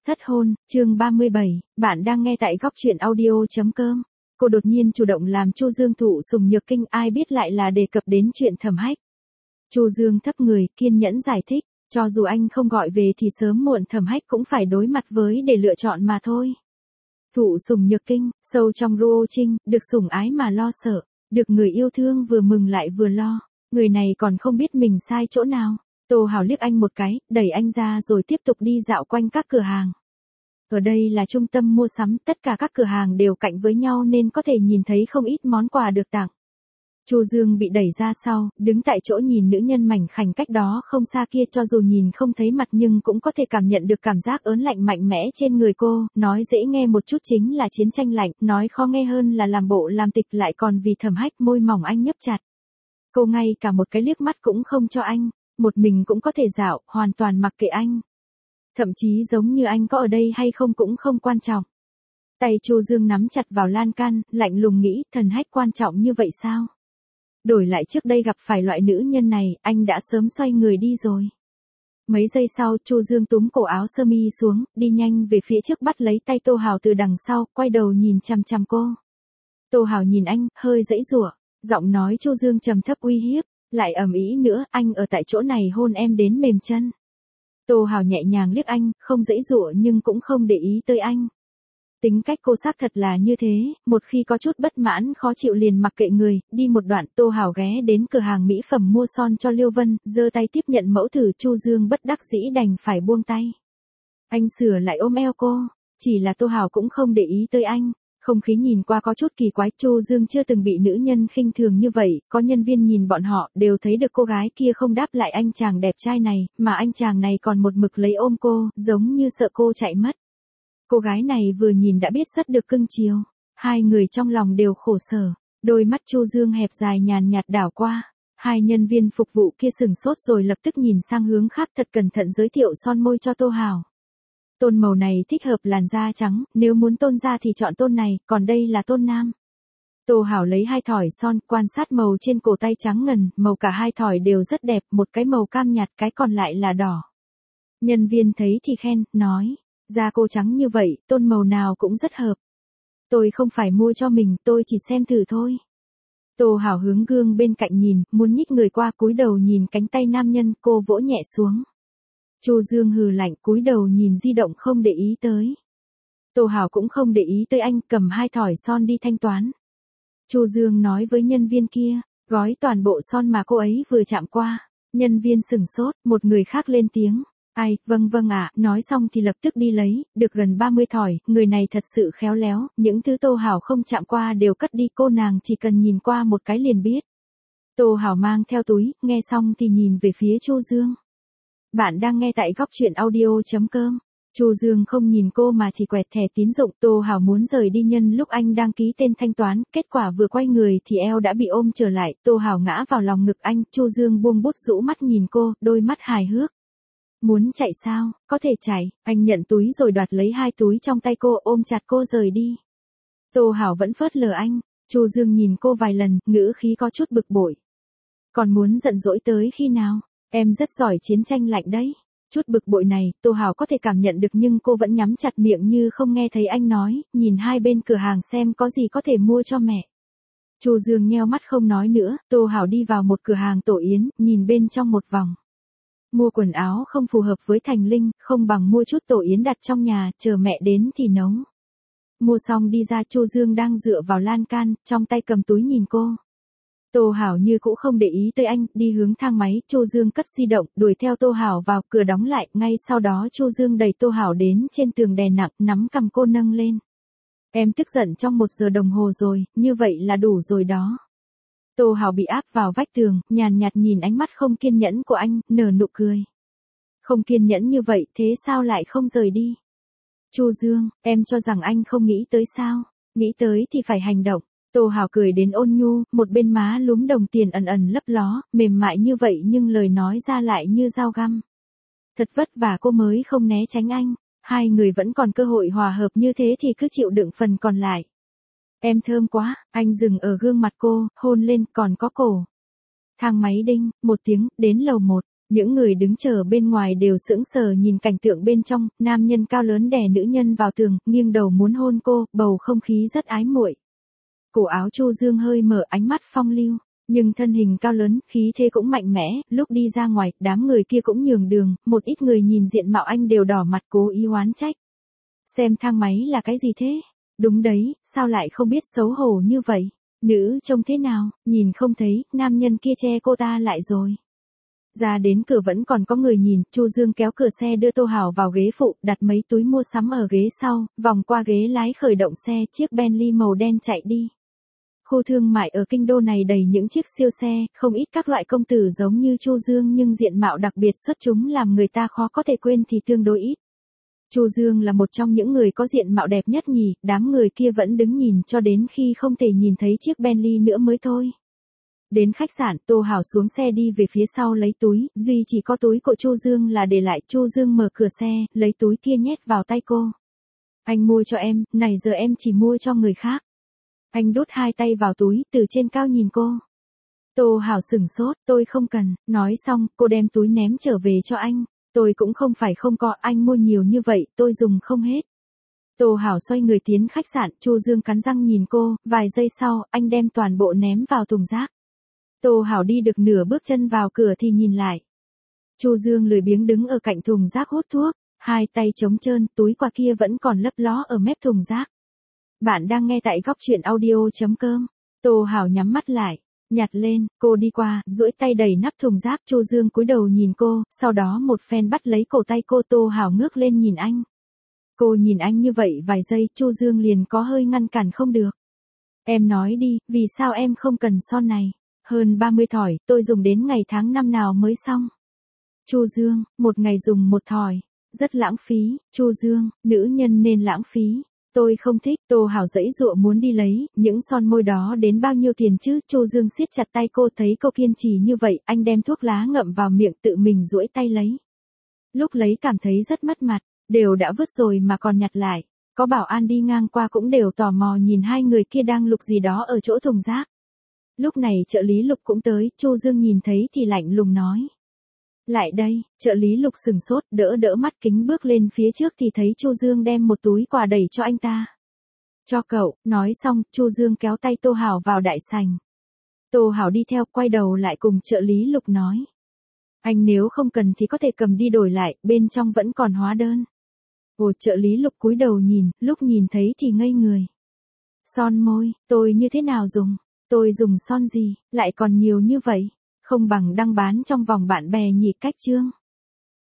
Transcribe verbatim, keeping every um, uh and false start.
Thất hôn, chương ba mươi bảy, bạn đang nghe tại góc truyện audio.com. Cô đột nhiên chủ động làm Chu Dương thụ sùng nhược kinh, ai biết lại là đề cập đến chuyện Thẩm Hách. Chu Dương thấp người, kiên nhẫn giải thích, cho dù anh không gọi về thì sớm muộn Thẩm Hách cũng phải đối mặt với để lựa chọn mà thôi. Thụ sùng nhược kinh, sâu trong Ruo Trinh, được sủng ái mà lo sợ, được người yêu thương vừa mừng lại vừa lo, người này còn không biết mình sai chỗ nào. Tô Hào liếc anh một cái, đẩy anh ra rồi tiếp tục đi dạo quanh các cửa hàng. Ở đây là trung tâm mua sắm, tất cả các cửa hàng đều cạnh với nhau nên có thể nhìn thấy không ít món quà được tặng. Chu Dương bị đẩy ra sau, đứng tại chỗ nhìn nữ nhân mảnh khảnh cách đó không xa kia, cho dù nhìn không thấy mặt nhưng cũng có thể cảm nhận được cảm giác ớn lạnh mạnh mẽ trên người cô, nói dễ nghe một chút chính là chiến tranh lạnh, nói khó nghe hơn là làm bộ làm tịch, lại còn vì Thẩm Hách môi mỏng anh nhấp chặt. Cô ngay cả một cái liếc mắt cũng không cho anh. Một mình cũng có thể dạo, hoàn toàn mặc kệ anh. Thậm chí giống như anh có ở đây hay không cũng không quan trọng. Tay Chu Dương nắm chặt vào lan can, lạnh lùng nghĩ, Thần Hách quan trọng như vậy sao? Đổi lại trước đây gặp phải loại nữ nhân này, anh đã sớm xoay người đi rồi. Mấy giây sau, Chu Dương túm cổ áo sơ mi xuống, đi nhanh về phía trước bắt lấy tay Tô Hào từ đằng sau, quay đầu nhìn chằm chằm cô. Tô Hào nhìn anh, hơi giãy giụa, giọng nói Chu Dương trầm thấp uy hiếp. Lại ầm ĩ nữa, anh ở tại chỗ này hôn em đến mềm chân. Tô Hào nhẹ nhàng liếc anh, không giãy giụa nhưng cũng không để ý tới anh. Tính cách cô xác thật là như thế, một khi có chút bất mãn khó chịu liền mặc kệ người. Đi một đoạn, Tô Hào ghé đến cửa hàng mỹ phẩm mua son cho Liêu Vân, giơ tay tiếp nhận mẫu thử. Chu Dương bất đắc dĩ đành phải buông tay. Anh sửa lại ôm eo cô, chỉ là Tô Hào cũng không để ý tới anh. Không khí nhìn qua có chút kỳ quái, Chu Dương chưa từng bị nữ nhân khinh thường như vậy, có nhân viên nhìn bọn họ đều thấy được cô gái kia không đáp lại anh chàng đẹp trai này, mà anh chàng này còn một mực lấy ôm cô, giống như sợ cô chạy mất. Cô gái này vừa nhìn đã biết rất được cưng chiều, hai người trong lòng đều khổ sở, đôi mắt Chu Dương hẹp dài nhàn nhạt đảo qua. Hai nhân viên phục vụ kia sửng sốt rồi lập tức nhìn sang hướng khác, thật cẩn thận giới thiệu son môi cho Tô Hào. Tôn màu này thích hợp làn da trắng, nếu muốn tôn da thì chọn tôn này, còn đây là tôn nam. Tô Hảo lấy hai thỏi son, quan sát màu trên cổ tay trắng ngần, màu cả hai thỏi đều rất đẹp, một cái màu cam nhạt, cái còn lại là đỏ. Nhân viên thấy thì khen, nói, da cô trắng như vậy, tôn màu nào cũng rất hợp. Tôi không phải mua cho mình, tôi chỉ xem thử thôi. Tô Hảo hướng gương bên cạnh nhìn, muốn nhích người qua, cúi đầu nhìn cánh tay nam nhân, cô vỗ nhẹ xuống. Chu Dương hừ lạnh, cúi đầu nhìn di động không để ý tới. Tô Hào cũng không để ý tới anh, cầm hai thỏi son đi thanh toán. Chu Dương nói với nhân viên kia, gói toàn bộ son mà cô ấy vừa chạm qua. Nhân viên sửng sốt, một người khác lên tiếng, ai, vâng vâng ạ, nói xong thì lập tức đi lấy, được gần ba mươi thỏi, người này thật sự khéo léo, những thứ Tô Hào không chạm qua đều cất đi, cô nàng chỉ cần nhìn qua một cái liền biết. Tô Hào mang theo túi, nghe xong thì nhìn về phía Chu Dương. Bạn đang nghe tại góc truyện audio.com. Chu Dương không nhìn cô mà chỉ quẹt thẻ tín dụng. Tô Hào muốn rời đi nhân lúc anh đang ký tên thanh toán, kết quả vừa quay người thì eo đã bị ôm trở lại. Tô Hào ngã vào lòng ngực anh, Chu Dương buông bút rũ mắt nhìn cô, đôi mắt hài hước. Muốn chạy sao, có thể chạy. Anh nhận túi rồi đoạt lấy hai túi trong tay cô, ôm chặt cô rời đi. Tô Hào vẫn phớt lờ anh. Chu Dương nhìn cô vài lần, ngữ khí có chút bực bội. Còn muốn giận dỗi tới khi nào? Em rất giỏi chiến tranh lạnh đấy. Chút bực bội này, Tô Hào có thể cảm nhận được nhưng cô vẫn nhắm chặt miệng như không nghe thấy anh nói, nhìn hai bên cửa hàng xem có gì có thể mua cho mẹ. Chu Dương nheo mắt không nói nữa, Tô Hào đi vào một cửa hàng tổ yến, nhìn bên trong một vòng. Mua quần áo không phù hợp với Thành Linh, không bằng mua chút tổ yến đặt trong nhà, chờ mẹ đến thì nấu. Mua xong đi ra, Chu Dương đang dựa vào lan can, trong tay cầm túi nhìn cô. Tô Hảo như cũ không để ý tới anh, đi hướng thang máy, Chu Dương cất di động, đuổi theo Tô Hảo vào, cửa đóng lại, ngay sau đó Chu Dương đẩy Tô Hảo đến trên tường đè nặng, nắm cầm cô nâng lên. Em tức giận trong một giờ đồng hồ rồi, như vậy là đủ rồi đó. Tô Hảo bị áp vào vách tường, nhàn nhạt nhìn ánh mắt không kiên nhẫn của anh, nở nụ cười. Không kiên nhẫn như vậy, thế sao lại không rời đi? Chu Dương, em cho rằng anh không nghĩ tới sao? Nghĩ tới thì phải hành động. Tô Hào cười đến ôn nhu, một bên má lúm đồng tiền ẩn ẩn lấp ló, mềm mại như vậy nhưng lời nói ra lại như dao găm. Thật vất vả cô mới không né tránh anh, hai người vẫn còn cơ hội hòa hợp như thế thì cứ chịu đựng phần còn lại. Em thơm quá, anh dừng ở gương mặt cô, hôn lên, còn có cổ. Thang máy đinh, một tiếng, đến lầu một. Những người đứng chờ bên ngoài đều sững sờ nhìn cảnh tượng bên trong, nam nhân cao lớn đè nữ nhân vào tường, nghiêng đầu muốn hôn cô, bầu không khí rất ái muội. Cổ áo Chu Dương hơi mở, ánh mắt phong lưu, nhưng thân hình cao lớn, khí thế cũng mạnh mẽ, lúc đi ra ngoài, đám người kia cũng nhường đường, một ít người nhìn diện mạo anh đều đỏ mặt cố ý oán trách. Xem thang máy là cái gì thế? Đúng đấy, sao lại không biết xấu hổ như vậy? Nữ trông thế nào, nhìn không thấy, nam nhân kia che cô ta lại rồi. Ra đến cửa vẫn còn có người nhìn, Chu Dương kéo cửa xe đưa Tô Hảo vào ghế phụ, đặt mấy túi mua sắm ở ghế sau, vòng qua ghế lái khởi động xe, chiếc Bentley màu đen chạy đi. Khu thương mại ở kinh đô này đầy những chiếc siêu xe, không ít các loại công tử giống như Chu Dương nhưng diện mạo đặc biệt xuất chúng làm người ta khó có thể quên thì tương đối ít. Chu Dương là một trong những người có diện mạo đẹp nhất nhỉ, đám người kia vẫn đứng nhìn cho đến khi không thể nhìn thấy chiếc Bentley nữa mới thôi. Đến khách sạn, Tô Hảo xuống xe đi về phía sau lấy túi, duy chỉ có túi của Chu Dương là để lại. Chu Dương mở cửa xe, lấy túi kia nhét vào tay cô. Anh mua cho em, này giờ em chỉ mua cho người khác. Anh đút hai tay vào túi, từ trên cao nhìn cô. Tô Hảo sửng sốt, tôi không cần, nói xong, cô đem túi ném trở về cho anh. Tôi cũng không phải không có, anh mua nhiều như vậy, tôi dùng không hết. Tô Hảo xoay người tiến khách sạn, Chu Dương cắn răng nhìn cô, vài giây sau, anh đem toàn bộ ném vào thùng rác. Tô Hảo đi được nửa bước chân vào cửa thì nhìn lại. Chu Dương lười biếng đứng ở cạnh thùng rác hút thuốc, hai tay trống trơn, túi quà kia vẫn còn lấp ló ở mép thùng rác. Bạn đang nghe tại góc truyện audio chấm com. Tô Hảo nhắm mắt lại, nhặt lên, cô đi qua, duỗi tay đẩy nắp thùng rác. Chu Dương cúi đầu nhìn cô, sau đó một phen bắt lấy cổ tay cô. Tô Hảo ngước lên nhìn anh. Cô nhìn anh như vậy vài giây, Chu Dương liền có hơi ngăn cản không được. Em nói đi, vì sao em không cần son này? Hơn ba mươi thỏi, tôi dùng đến ngày tháng năm nào mới xong? Chu Dương, một ngày dùng một thỏi, rất lãng phí. Chu Dương, nữ nhân nên lãng phí. Tôi không thích. Tô Hảo giãy giụa muốn đi lấy, những son môi đó đến bao nhiêu tiền chứ? Chu Dương siết chặt tay cô, thấy cô kiên trì như vậy, anh đem thuốc lá ngậm vào miệng tự mình duỗi tay lấy. Lúc lấy cảm thấy rất mất mặt, đều đã vứt rồi mà còn nhặt lại. Có bảo an đi ngang qua cũng đều tò mò nhìn hai người kia đang lục gì đó ở chỗ thùng rác. Lúc này trợ lý Lục cũng tới, Chu Dương nhìn thấy thì lạnh lùng nói. Lại đây, trợ lý Lục sừng sốt, đỡ đỡ mắt kính bước lên phía trước thì thấy Chu Dương đem một túi quà đẩy cho anh ta. Cho cậu, nói xong, Chu Dương kéo tay Tô Hảo vào đại sảnh. Tô Hảo đi theo, quay đầu lại cùng trợ lý Lục nói. Anh nếu không cần thì có thể cầm đi đổi lại, bên trong vẫn còn hóa đơn. Ồ, trợ lý Lục cúi đầu nhìn, lúc nhìn thấy thì ngây người. Son môi, tôi như thế nào dùng? Tôi dùng son gì, lại còn nhiều như vậy? Không bằng đăng bán trong vòng bạn bè nhỉ? Cách chương.